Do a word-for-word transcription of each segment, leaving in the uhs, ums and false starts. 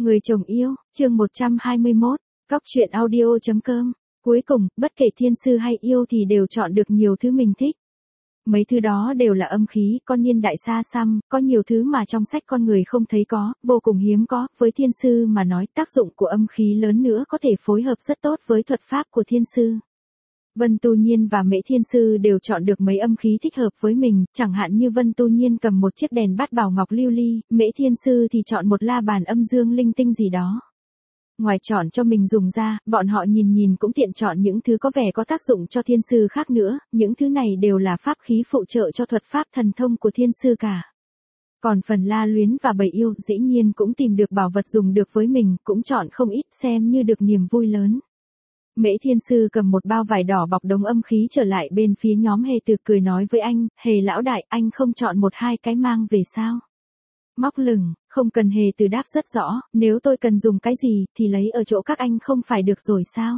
Người chồng yêu, chương một trăm hai mươi mốt, cóc truyện audio chấm com. Cuối cùng, bất kể thiên sư hay yêu thì đều chọn được nhiều thứ mình thích. Mấy thứ đó đều là âm khí, con niên đại xa xăm, có nhiều thứ mà trong sách con người không thấy có, vô cùng hiếm có, với thiên sư mà nói tác dụng của âm khí lớn nữa có thể phối hợp rất tốt với thuật pháp của thiên sư. Vân Tu Nhiên và Mễ Thiên Sư đều chọn được mấy âm khí thích hợp với mình, chẳng hạn như Vân Tu Nhiên cầm một chiếc đèn bát bảo ngọc lưu ly, Mễ Thiên Sư thì chọn một la bàn âm dương linh tinh gì đó. Ngoài chọn cho mình dùng ra, bọn họ nhìn nhìn cũng tiện chọn những thứ có vẻ có tác dụng cho thiên sư khác nữa, những thứ này đều là pháp khí phụ trợ cho thuật pháp thần thông của thiên sư cả. Còn phần La Luyến và Bầy Yêu dĩ nhiên cũng tìm được bảo vật dùng được với mình, cũng chọn không ít xem như được niềm vui lớn. Mễ Thiên Sư cầm một bao vải đỏ bọc đống âm khí trở lại bên phía nhóm Hề Từ cười nói với anh, Hề lão đại, anh không chọn một hai cái mang về sao? Móc lửng, không cần. Hề Từ đáp rất rõ, nếu tôi cần dùng cái gì, thì lấy ở chỗ các anh không phải được rồi sao?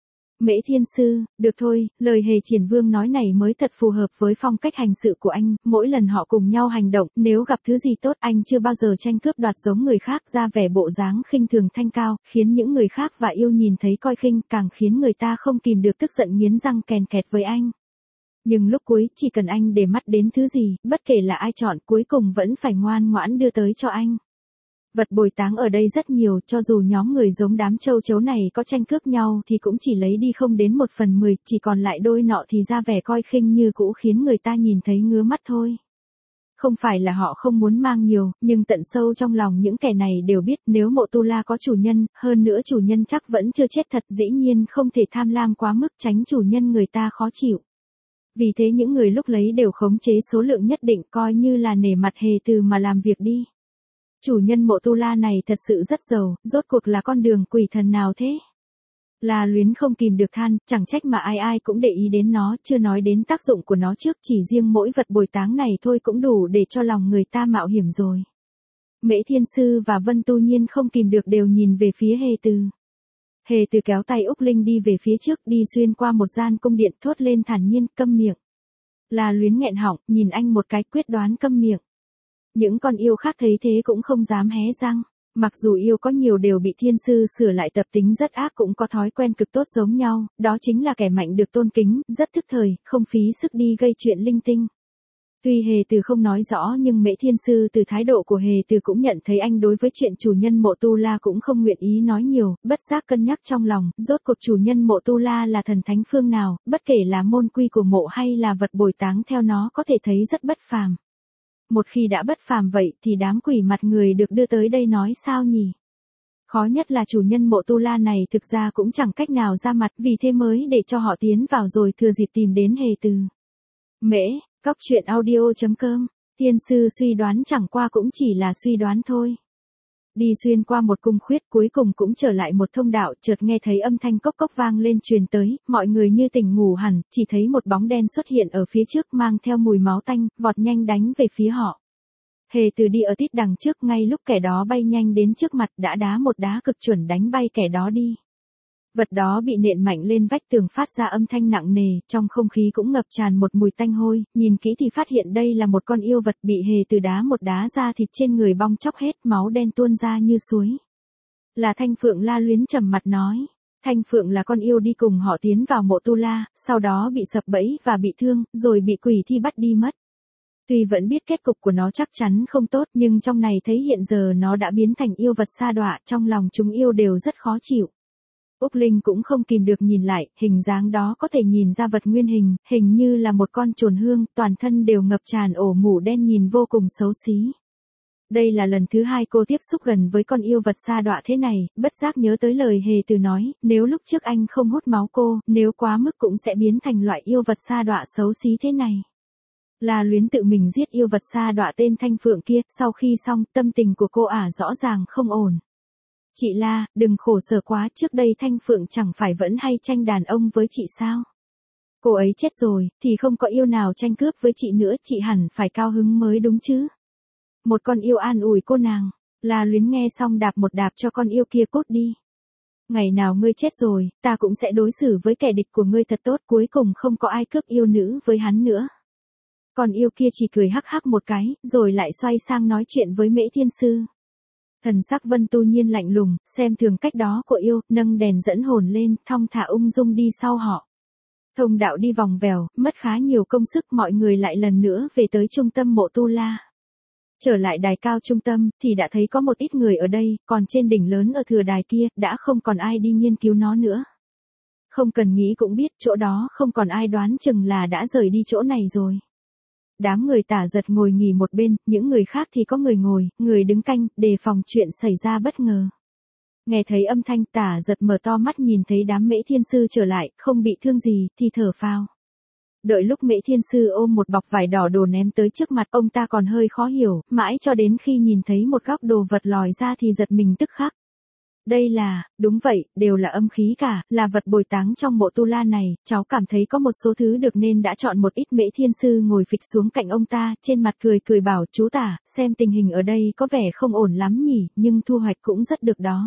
Mễ Thiên Sư, được thôi, lời Hề Triển Vương nói này mới thật phù hợp với phong cách hành sự của anh, mỗi lần họ cùng nhau hành động, nếu gặp thứ gì tốt anh chưa bao giờ tranh cướp đoạt giống người khác, ra vẻ bộ dáng khinh thường thanh cao, khiến những người khác và yêu nhìn thấy coi khinh, càng khiến người ta không kìm được tức giận nghiến răng kèn kẹt với anh. Nhưng lúc cuối, chỉ cần anh để mắt đến thứ gì, bất kể là ai chọn, cuối cùng vẫn phải ngoan ngoãn đưa tới cho anh. Vật bồi táng ở đây rất nhiều, cho dù nhóm người giống đám châu chấu này có tranh cướp nhau thì cũng chỉ lấy đi không đến một phần mười, chỉ còn lại đôi nọ thì ra vẻ coi khinh như cũ khiến người ta nhìn thấy ngứa mắt thôi. Không phải là họ không muốn mang nhiều, nhưng tận sâu trong lòng những kẻ này đều biết nếu Mộ Tu La có chủ nhân, hơn nữa chủ nhân chắc vẫn chưa chết thật, dĩ nhiên không thể tham lam quá mức tránh chủ nhân người ta khó chịu. Vì thế những người lúc lấy đều khống chế số lượng nhất định coi như là nể mặt Hề Từ mà làm việc đi. Chủ nhân Mộ Tu La này thật sự rất giàu, rốt cuộc là con đường quỷ thần nào thế? La Luyến không kìm được than, chẳng trách mà ai ai cũng để ý đến nó, chưa nói đến tác dụng của nó trước, chỉ riêng mỗi vật bồi táng này thôi cũng đủ để cho lòng người ta mạo hiểm rồi. Mễ Thiên Sư và Vân Tu Nhiên không kìm được đều nhìn về phía Hề Từ. Hề Từ kéo tay Úc Linh đi về phía trước, đi xuyên qua một gian cung điện, thốt lên thản nhiên, câm miệng. La Luyến nghẹn họng, nhìn anh một cái, quyết đoán câm miệng. Những con yêu khác thấy thế cũng không dám hé răng. Mặc dù yêu có nhiều đều bị thiên sư sửa lại tập tính rất ác, cũng có thói quen cực tốt giống nhau, đó chính là kẻ mạnh được tôn kính, rất thức thời, không phí sức đi gây chuyện linh tinh. Tuy Hề Từ không nói rõ nhưng Mễ Thiên Sư từ thái độ của Hề Từ cũng nhận thấy anh đối với chuyện chủ nhân Mộ Tu La cũng không nguyện ý nói nhiều, bất giác cân nhắc trong lòng, rốt cuộc chủ nhân Mộ Tu La là thần thánh phương nào, bất kể là môn quy của mộ hay là vật bồi táng theo nó có thể thấy rất bất phàm. Một khi đã bất phàm vậy thì đám quỷ mặt người được đưa tới đây nói sao nhỉ? Khó nhất là chủ nhân Mộ Tu La này thực ra cũng chẳng cách nào ra mặt, vì thế mới để cho họ tiến vào rồi thừa dịp tìm đến Hề Từ. Mễ, cóc truyện audio chấm com, Thiên Sư suy đoán chẳng qua cũng chỉ là suy đoán thôi. Đi xuyên qua một cung khuyết cuối cùng cũng trở lại một thông đạo, chợt nghe thấy âm thanh cốc cốc vang lên truyền tới, mọi người như tỉnh ngủ hẳn, chỉ thấy một bóng đen xuất hiện ở phía trước mang theo mùi máu tanh, vọt nhanh đánh về phía họ. Hề Từ đi ở tít đằng trước, ngay lúc kẻ đó bay nhanh đến trước mặt đã đá một đá cực chuẩn đánh bay kẻ đó đi. Vật đó bị nện mạnh lên vách tường phát ra âm thanh nặng nề, trong không khí cũng ngập tràn một mùi tanh hôi, nhìn kỹ thì phát hiện đây là một con yêu vật bị Hề Từ đá một đá ra, thịt trên người bong chóc hết, máu đen tuôn ra như suối. Là Thanh Phượng. La Luyến trầm mặt nói. Thanh Phượng là con yêu đi cùng họ tiến vào Mộ Tu La, sau đó bị sập bẫy và bị thương, rồi bị quỷ thi bắt đi mất. Tuy vẫn biết kết cục của nó chắc chắn không tốt, nhưng trong này thấy hiện giờ nó đã biến thành yêu vật sa đọa, trong lòng chúng yêu đều rất khó chịu. Úc Linh cũng không kìm được nhìn lại, hình dáng đó có thể nhìn ra vật nguyên hình, hình như là một con chồn hương, toàn thân đều ngập tràn ổ mủ đen nhìn vô cùng xấu xí. Đây là lần thứ hai cô tiếp xúc gần với con yêu vật sa đọa thế này, bất giác nhớ tới lời Hề Từ nói, nếu lúc trước anh không hút máu cô, nếu quá mức cũng sẽ biến thành loại yêu vật sa đọa xấu xí thế này. La Luyến tự mình giết yêu vật sa đọa tên Thanh Phượng kia, sau khi xong, tâm tình của cô ả rõ ràng không ổn. Chị La, đừng khổ sở quá, trước đây Thanh Phượng chẳng phải vẫn hay tranh đàn ông với chị sao? Cô ấy chết rồi, thì không có yêu nào tranh cướp với chị nữa, chị hẳn phải cao hứng mới đúng chứ? Một con yêu an ủi cô nàng. La Luyến nghe xong đạp một đạp cho con yêu kia cút đi. Ngày nào ngươi chết rồi, ta cũng sẽ đối xử với kẻ địch của ngươi thật tốt, cuối cùng không có ai cướp yêu nữ với hắn nữa. Con yêu kia chỉ cười hắc hắc một cái, rồi lại xoay sang nói chuyện với Mễ Thiên Sư. Thần sắc Vân Tu Nhiên lạnh lùng, xem thường cách đó của yêu, nâng đèn dẫn hồn lên, thong thả ung dung đi sau họ. Thông đạo đi vòng vèo, mất khá nhiều công sức, mọi người lại lần nữa về tới trung tâm mộ Tu La. Trở lại đài cao trung tâm, thì đã thấy có một ít người ở đây, còn trên đỉnh lớn ở thừa đài kia, đã không còn ai đi nghiên cứu nó nữa. Không cần nghĩ cũng biết, chỗ đó không còn ai, đoán chừng là đã rời đi chỗ này rồi. Đám người Tả Giật ngồi nghỉ một bên, những người khác thì có người ngồi, người đứng canh, đề phòng chuyện xảy ra bất ngờ. Nghe thấy âm thanh, Tả Giật mở to mắt nhìn thấy đám Mễ Thiên Sư trở lại, không bị thương gì, thì thở phào. Đợi lúc Mễ Thiên Sư ôm một bọc vải đỏ đồ ném tới trước mặt ông ta còn hơi khó hiểu, mãi cho đến khi nhìn thấy một góc đồ vật lòi ra thì giật mình tức khắc. Đây là, đúng vậy, đều là âm khí cả, là vật bồi táng trong mộ Tu La này, cháu cảm thấy có một số thứ được nên đã chọn một ít. Mễ Thiên Sư ngồi phịch xuống cạnh ông ta, trên mặt cười cười bảo chú Tả, xem tình hình ở đây có vẻ không ổn lắm nhỉ, nhưng thu hoạch cũng rất được đó.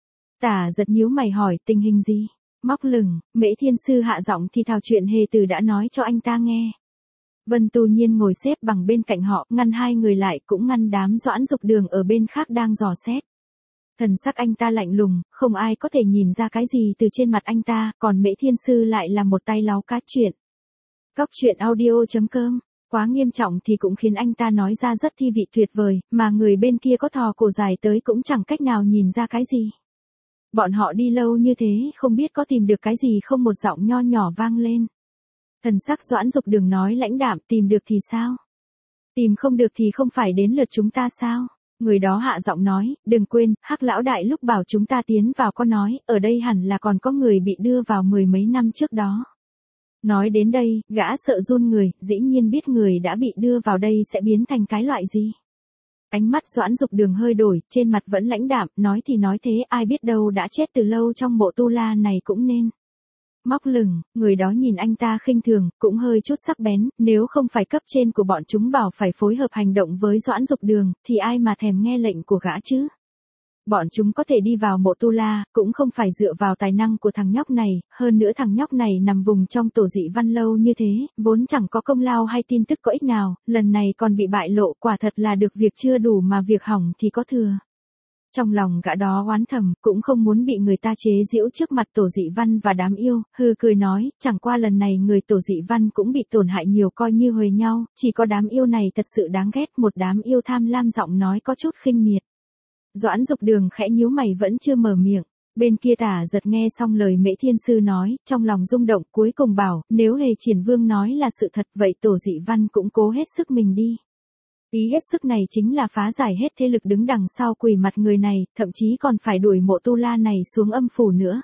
Tả Giật nhíu mày hỏi, tình hình gì? Móc lửng, Mễ Thiên Sư hạ giọng thì thào chuyện Hề Từ đã nói cho anh ta nghe. Vân Tu Nhiên ngồi xếp bằng bên cạnh họ, ngăn hai người lại, cũng ngăn đám Doãn Dục Đường ở bên khác đang dò xét. Thần sắc anh ta lạnh lùng, không ai có thể nhìn ra cái gì từ trên mặt anh ta, còn Mễ Thiên Sư lại là một tay láo cá chuyện. Cóc truyện audio chấm com, quá nghiêm trọng thì cũng khiến anh ta nói ra rất thi vị tuyệt vời, mà người bên kia có thò cổ dài tới cũng chẳng cách nào nhìn ra cái gì. Bọn họ đi lâu như thế, không biết có tìm được cái gì không, một giọng nho nhỏ vang lên. Thần sắc Doãn Dục Đường nói lãnh đạm, tìm được thì sao? Tìm không được thì không phải đến lượt chúng ta sao? Người đó hạ giọng nói, đừng quên, Hắc lão đại lúc bảo chúng ta tiến vào có nói, ở đây hẳn là còn có người bị đưa vào mười mấy năm trước đó. Nói đến đây, gã sợ run người, dĩ nhiên biết người đã bị đưa vào đây sẽ biến thành cái loại gì. Ánh mắt Doãn Dục Đường hơi đổi, trên mặt vẫn lãnh đạm, nói thì nói thế, ai biết đâu đã chết từ lâu trong mộ Tu La này cũng nên. Móc lửng, người đó nhìn anh ta khinh thường, cũng hơi chút sắc bén, nếu không phải cấp trên của bọn chúng bảo phải phối hợp hành động với Doãn Dục Đường, thì ai mà thèm nghe lệnh của gã chứ? Bọn chúng có thể đi vào mộ Tu La, cũng không phải dựa vào tài năng của thằng nhóc này, hơn nữa thằng nhóc này nằm vùng trong tổ dị văn lâu như thế, vốn chẳng có công lao hay tin tức có ích nào, lần này còn bị bại lộ, quả thật là được việc chưa đủ mà việc hỏng thì có thừa. Trong lòng gã đó oán thầm, cũng không muốn bị người ta chế giễu trước mặt tổ dị văn và đám yêu, hừ cười nói, chẳng qua lần này người tổ dị văn cũng bị tổn hại nhiều coi như huề nhau, chỉ có đám yêu này thật sự đáng ghét, một đám yêu tham lam giọng nói có chút khinh miệt. Doãn Dục Đường khẽ nhíu mày vẫn chưa mở miệng, bên kia Tả Giật nghe xong lời Mễ Thiên Sư nói, trong lòng rung động, cuối cùng bảo, nếu Hề Triển Vương nói là sự thật vậy tổ dị văn cũng cố hết sức mình đi. Ý hết sức này chính là phá giải hết thế lực đứng đằng sau quỷ mặt người này, thậm chí còn phải đuổi mộ Tu La này xuống âm phủ nữa.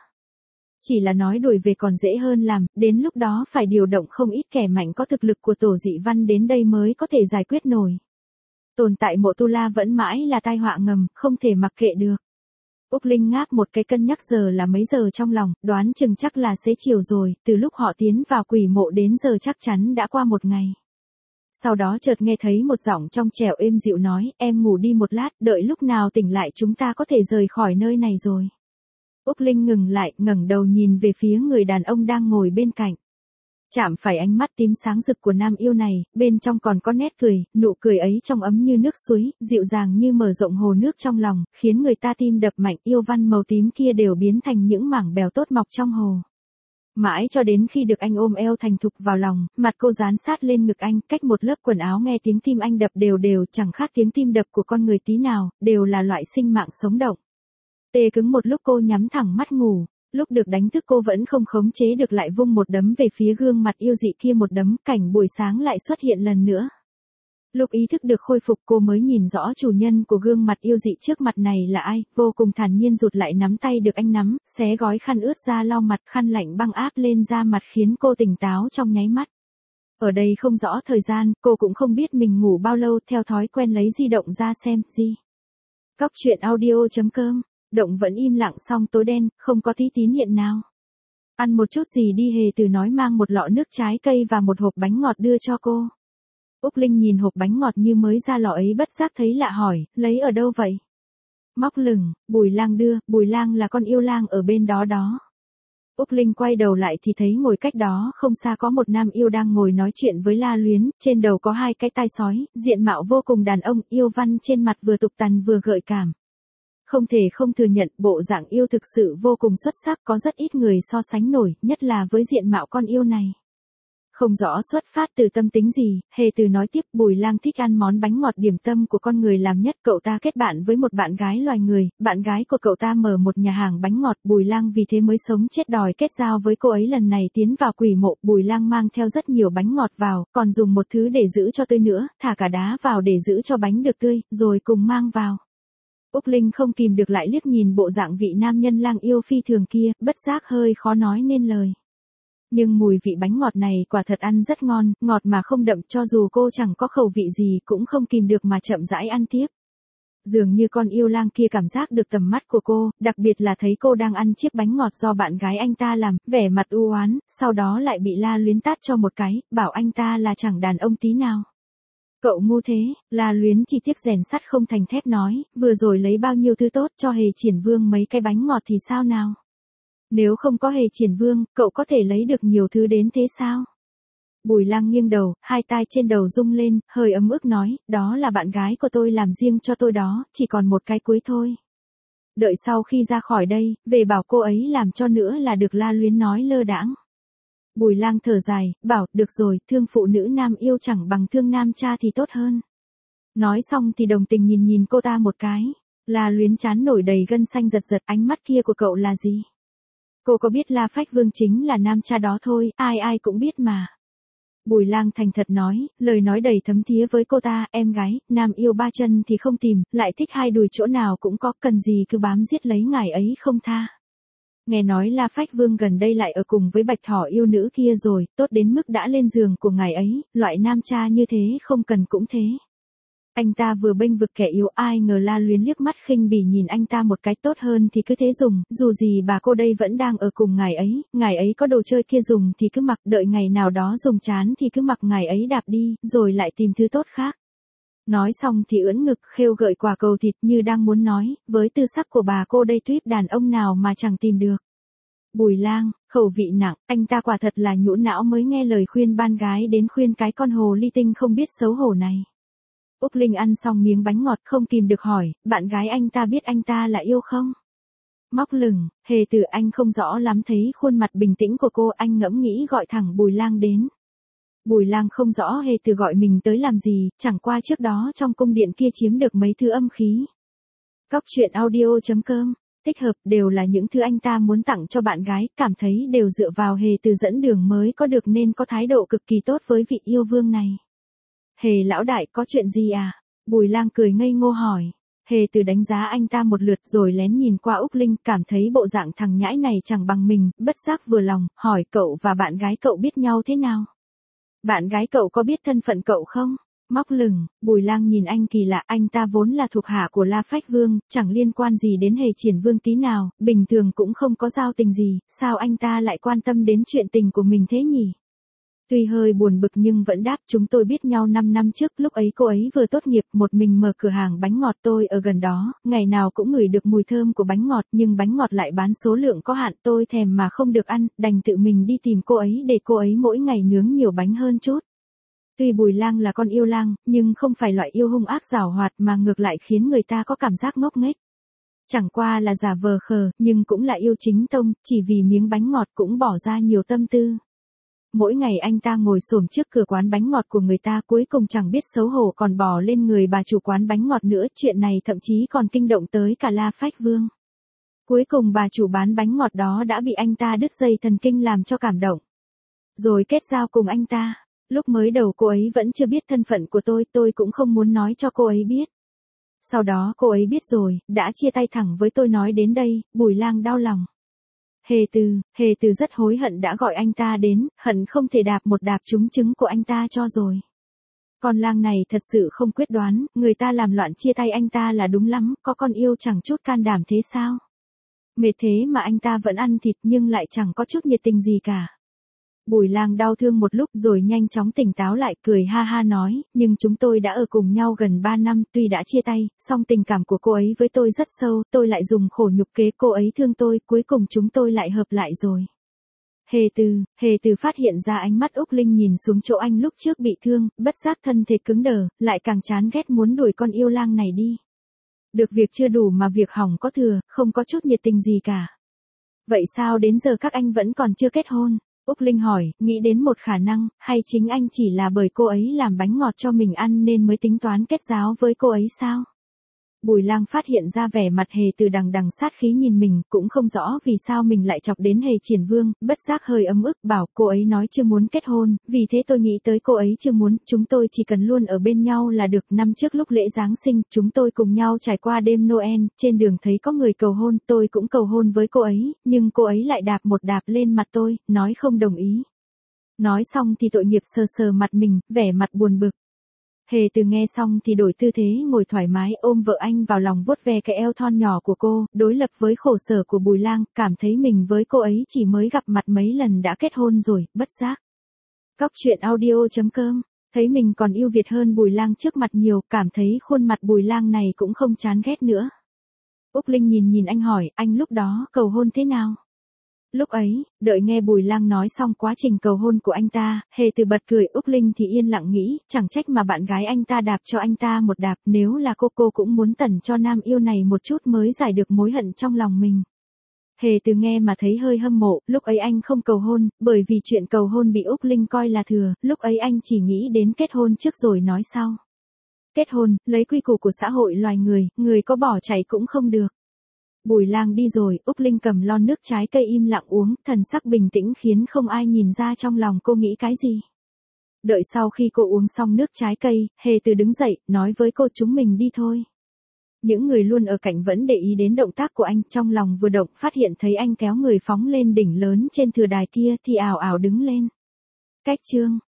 Chỉ là nói đuổi về còn dễ hơn làm, đến lúc đó phải điều động không ít kẻ mạnh có thực lực của tổ dị văn đến đây mới có thể giải quyết nổi. Tồn tại mộ Tu La vẫn mãi là tai họa ngầm, không thể mặc kệ được. Úc Linh ngáp một cái cân nhắc giờ là mấy giờ trong lòng, đoán chừng chắc là xế chiều rồi, từ lúc họ tiến vào quỷ mộ đến giờ chắc chắn đã qua một ngày. Sau đó chợt nghe thấy một giọng trong trẻo êm dịu nói, em ngủ đi một lát, đợi lúc nào tỉnh lại chúng ta có thể rời khỏi nơi này rồi. Úc Linh ngừng lại, ngẩng đầu nhìn về phía người đàn ông đang ngồi bên cạnh. Chạm phải ánh mắt tím sáng rực của nam yêu này, bên trong còn có nét cười, nụ cười ấy trong ấm như nước suối, dịu dàng như mở rộng hồ nước trong lòng, khiến người ta tim đập mạnh, yêu văn màu tím kia đều biến thành những mảng bèo tốt mọc trong hồ. Mãi cho đến khi được anh ôm eo thành thục vào lòng, mặt cô dán sát lên ngực anh, cách một lớp quần áo nghe tiếng tim anh đập đều đều, chẳng khác tiếng tim đập của con người tí nào, đều là loại sinh mạng sống động. Tê cứng một lúc cô nhắm thẳng mắt ngủ, lúc được đánh thức cô vẫn không khống chế được lại vung một đấm về phía gương mặt yêu dị kia, một đấm, cảnh buổi sáng lại xuất hiện lần nữa. Lúc ý thức được khôi phục cô mới nhìn rõ chủ nhân của gương mặt yêu dị trước mặt này là ai, vô cùng thản nhiên rụt lại nắm tay được anh nắm, xé gói khăn ướt ra lau mặt, khăn lạnh băng áp lên da mặt khiến cô tỉnh táo trong nháy mắt. Ở đây không rõ thời gian, cô cũng không biết mình ngủ bao lâu, theo thói quen lấy di động ra xem, gì. Cóc truyện audio chấm com, động vẫn im lặng xong tối đen, không có tí tín hiện nào. Ăn một chút gì đi, Hề Từ nói mang một lọ nước trái cây và một hộp bánh ngọt đưa cho cô. Úc Linh nhìn hộp bánh ngọt như mới ra lọ ấy bất giác thấy lạ hỏi, lấy ở đâu vậy? Móc lửng, Bùi Lang đưa, Bùi Lang là con yêu lang ở bên đó đó. Úc Linh quay đầu lại thì thấy ngồi cách đó không xa có một nam yêu đang ngồi nói chuyện với La Luyến, trên đầu có hai cái tai sói, diện mạo vô cùng đàn ông, yêu văn trên mặt vừa tục tằn vừa gợi cảm. Không thể không thừa nhận bộ dạng yêu thực sự vô cùng xuất sắc, có rất ít người so sánh nổi, nhất là với diện mạo con yêu này. Không rõ xuất phát từ tâm tính gì, Hề Từ nói tiếp, Bùi Lang thích ăn món bánh ngọt điểm tâm của con người làm nhất, cậu ta kết bạn với một bạn gái loài người, bạn gái của cậu ta mở một nhà hàng bánh ngọt, Bùi Lang vì thế mới sống chết đòi kết giao với cô ấy. Lần này tiến vào quỷ mộ, Bùi Lang mang theo rất nhiều bánh ngọt vào, còn dùng một thứ để giữ cho tươi nữa, thả cả đá vào để giữ cho bánh được tươi, rồi cùng mang vào. Úc Linh không kìm được lại liếc nhìn bộ dạng vị nam nhân lang yêu phi thường kia, bất giác hơi khó nói nên lời. Nhưng mùi vị bánh ngọt này quả thật ăn rất ngon, ngọt mà không đậm, cho dù cô chẳng có khẩu vị gì cũng không kìm được mà chậm rãi ăn tiếp. Dường như con yêu lang kia cảm giác được tầm mắt của cô, đặc biệt là thấy cô đang ăn chiếc bánh ngọt do bạn gái anh ta làm, vẻ mặt u oán, sau đó lại bị La Luyến tát cho một cái, bảo anh ta là chẳng đàn ông tí nào. Cậu ngu thế, La Luyến chỉ tiếc rèn sắt không thành thép nói, vừa rồi lấy bao nhiêu thứ tốt cho Hề Triển Vương mấy cái bánh ngọt thì sao nào? Nếu không có Hề Triển Vương, cậu có thể lấy được nhiều thứ đến thế sao? Bùi Lang nghiêng đầu, hai tai trên đầu rung lên, hơi ấm ức nói, đó là bạn gái của tôi làm riêng cho tôi đó, chỉ còn một cái cuối thôi. Đợi sau khi ra khỏi đây, về bảo cô ấy làm cho nữa là được, La Luyến nói lơ đãng. Bùi Lang thở dài, bảo, được rồi, thương phụ nữ nam yêu chẳng bằng thương nam cha thì tốt hơn. Nói xong thì đồng tình nhìn nhìn cô ta một cái. La Luyến trán nổi đầy gân xanh giật giật, ánh mắt kia của cậu là gì? Cô có biết La Phách Vương chính là nam cha đó thôi, ai ai cũng biết mà. Bùi Lang thành thật nói, lời nói đầy thấm thía với cô ta, em gái, nam yêu ba chân thì không tìm, lại thích hai đùi chỗ nào cũng có, cần gì cứ bám giết lấy ngài ấy không tha. Nghe nói La Phách Vương gần đây lại ở cùng với Bạch Thỏ yêu nữ kia rồi, tốt đến mức đã lên giường của ngài ấy, loại nam cha như thế không cần cũng thế. Anh ta vừa bênh vực kẻ yếu, ai ngờ La Luyến liếc mắt khinh bỉ nhìn anh ta một cái, tốt hơn thì cứ thế dùng, dù gì bà cô đây vẫn đang ở cùng ngài ấy, ngài ấy có đồ chơi kia dùng thì cứ mặc, đợi ngày nào đó dùng chán thì cứ mặc ngài ấy đạp đi, rồi lại tìm thứ tốt khác. Nói xong thì ưỡn ngực khêu gợi quả cầu thịt như đang muốn nói, với tư sắc của bà cô đây tuyếp đàn ông nào mà chẳng tìm được. Bùi Lang, khẩu vị nặng, anh ta quả thật là nhũn não mới nghe lời khuyên ban gái đến khuyên cái con hồ ly tinh không biết xấu hổ này. Úc Linh ăn xong miếng bánh ngọt không kìm được hỏi, bạn gái anh ta biết anh ta là yêu không? Móc lửng, Hề Từ anh không rõ lắm, thấy khuôn mặt bình tĩnh của cô, anh ngẫm nghĩ gọi thẳng Bùi Lang đến. Bùi Lang không rõ Hề Từ gọi mình tới làm gì, chẳng qua trước đó trong cung điện kia chiếm được mấy thứ âm khí. Cóc truyện audio chấm com, tích hợp đều là những thứ anh ta muốn tặng cho bạn gái, cảm thấy đều dựa vào Hề Từ dẫn đường mới có được nên có thái độ cực kỳ tốt với vị yêu vương này. Hề lão đại, có chuyện gì à? Bùi Lang cười ngây ngô hỏi. Hề Từ đánh giá anh ta một lượt rồi lén nhìn qua Úc Linh, cảm thấy bộ dạng thằng nhãi này chẳng bằng mình, bất giác vừa lòng, hỏi cậu và bạn gái cậu biết nhau thế nào? Bạn gái cậu có biết thân phận cậu không? Móc lửng, Bùi Lang nhìn anh kỳ lạ, anh ta vốn là thuộc hạ của La Phách Vương, chẳng liên quan gì đến Hề Triển Vương tí nào, bình thường cũng không có giao tình gì, sao anh ta lại quan tâm đến chuyện tình của mình thế nhỉ? Tuy hơi buồn bực nhưng vẫn đáp, chúng tôi biết nhau năm năm trước, lúc ấy cô ấy vừa tốt nghiệp, một mình mở cửa hàng bánh ngọt, tôi ở gần đó, ngày nào cũng ngửi được mùi thơm của bánh ngọt, nhưng bánh ngọt lại bán số lượng có hạn, tôi thèm mà không được ăn, đành tự mình đi tìm cô ấy để cô ấy mỗi ngày nướng nhiều bánh hơn chút. Tuy Bùi Lang là con yêu lang, nhưng không phải loại yêu hung ác giảo hoạt mà ngược lại khiến người ta có cảm giác ngốc nghếch. Chẳng qua là giả vờ khờ, nhưng cũng là yêu chính tông, chỉ vì miếng bánh ngọt cũng bỏ ra nhiều tâm tư. Mỗi ngày anh ta ngồi xổm trước cửa quán bánh ngọt của người ta, cuối cùng chẳng biết xấu hổ còn bò lên người bà chủ quán bánh ngọt nữa, chuyện này thậm chí còn kinh động tới cả La Phách Vương. Cuối cùng bà chủ bán bánh ngọt đó đã bị anh ta đứt dây thần kinh làm cho cảm động. Rồi kết giao cùng anh ta. Lúc mới đầu cô ấy vẫn chưa biết thân phận của tôi, tôi cũng không muốn nói cho cô ấy biết. Sau đó cô ấy biết rồi, đã chia tay thẳng với tôi. Nói đến đây, Bùi Lang đau lòng. Hề Từ, Hề Từ rất hối hận đã gọi anh ta đến, hận không thể đạp một đạp trúng trứng của anh ta cho rồi. Con lang này thật sự không quyết đoán, người ta làm loạn chia tay anh ta là đúng lắm, có con yêu chẳng chút can đảm thế sao? Mệt thế mà anh ta vẫn ăn thịt nhưng lại chẳng có chút nhiệt tình gì cả. Bùi Lang đau thương một lúc rồi nhanh chóng tỉnh táo lại, cười ha ha nói, nhưng chúng tôi đã ở cùng nhau gần ba năm, tuy đã chia tay, song tình cảm của cô ấy với tôi rất sâu, tôi lại dùng khổ nhục kế cô ấy thương tôi, cuối cùng chúng tôi lại hợp lại rồi. Hề Từ, Hề Từ phát hiện ra ánh mắt Úc Linh nhìn xuống chỗ anh lúc trước bị thương, bất giác thân thể cứng đờ, lại càng chán ghét muốn đuổi con yêu lang này đi. Được việc chưa đủ mà việc hỏng có thừa, không có chút nhiệt tình gì cả. Vậy sao đến giờ các anh vẫn còn chưa kết hôn? Úc Linh hỏi, nghĩ đến một khả năng, hay chính anh chỉ là bởi cô ấy làm bánh ngọt cho mình ăn nên mới tính toán kết giao với cô ấy sao? Bùi Lang phát hiện ra vẻ mặt Hề Từ đằng đằng sát khí nhìn mình, cũng không rõ vì sao mình lại chọc đến Hề Triển Vương, bất giác hơi ấm ức, bảo cô ấy nói chưa muốn kết hôn, vì thế tôi nghĩ tới cô ấy chưa muốn, chúng tôi chỉ cần luôn ở bên nhau là được. Năm trước lúc lễ Giáng sinh, chúng tôi cùng nhau trải qua đêm Noel, trên đường thấy có người cầu hôn, tôi cũng cầu hôn với cô ấy, nhưng cô ấy lại đạp một đạp lên mặt tôi, nói không đồng ý. Nói xong thì tội nghiệp sờ sờ mặt mình, vẻ mặt buồn bực. Hề Từ nghe xong thì đổi tư thế ngồi thoải mái ôm vợ anh vào lòng vuốt ve cái eo thon nhỏ của cô, đối lập với khổ sở của Bùi Lang, cảm thấy mình với cô ấy chỉ mới gặp mặt mấy lần đã kết hôn rồi, bất giác. Cóc truyện audio chấm com, thấy mình còn yêu Việt hơn Bùi Lang trước mặt nhiều, cảm thấy khuôn mặt Bùi Lang này cũng không chán ghét nữa. Úc Linh nhìn nhìn anh hỏi, anh lúc đó cầu hôn thế nào? Lúc ấy, đợi nghe Bùi Lang nói xong quá trình cầu hôn của anh ta, Hề Từ bật cười, Úc Linh thì yên lặng nghĩ, chẳng trách mà bạn gái anh ta đạp cho anh ta một đạp, nếu là cô cô cũng muốn tẩn cho nam yêu này một chút mới giải được mối hận trong lòng mình. Hề Từ nghe mà thấy hơi hâm mộ, lúc ấy anh không cầu hôn, bởi vì chuyện cầu hôn bị Úc Linh coi là thừa, lúc ấy anh chỉ nghĩ đến kết hôn trước rồi nói sau. Kết hôn, lấy quy củ của xã hội loài người, người có bỏ chạy cũng không được. Bùi Lang đi rồi, Úc Linh cầm lon nước trái cây im lặng uống, thần sắc bình tĩnh khiến không ai nhìn ra trong lòng cô nghĩ cái gì. Đợi sau khi cô uống xong nước trái cây, Hề Từ đứng dậy, nói với cô chúng mình đi thôi. Những người luôn ở cạnh vẫn để ý đến động tác của anh, trong lòng vừa động phát hiện thấy anh kéo người phóng lên đỉnh lớn trên thừa đài kia thì ảo ảo đứng lên. Cách chương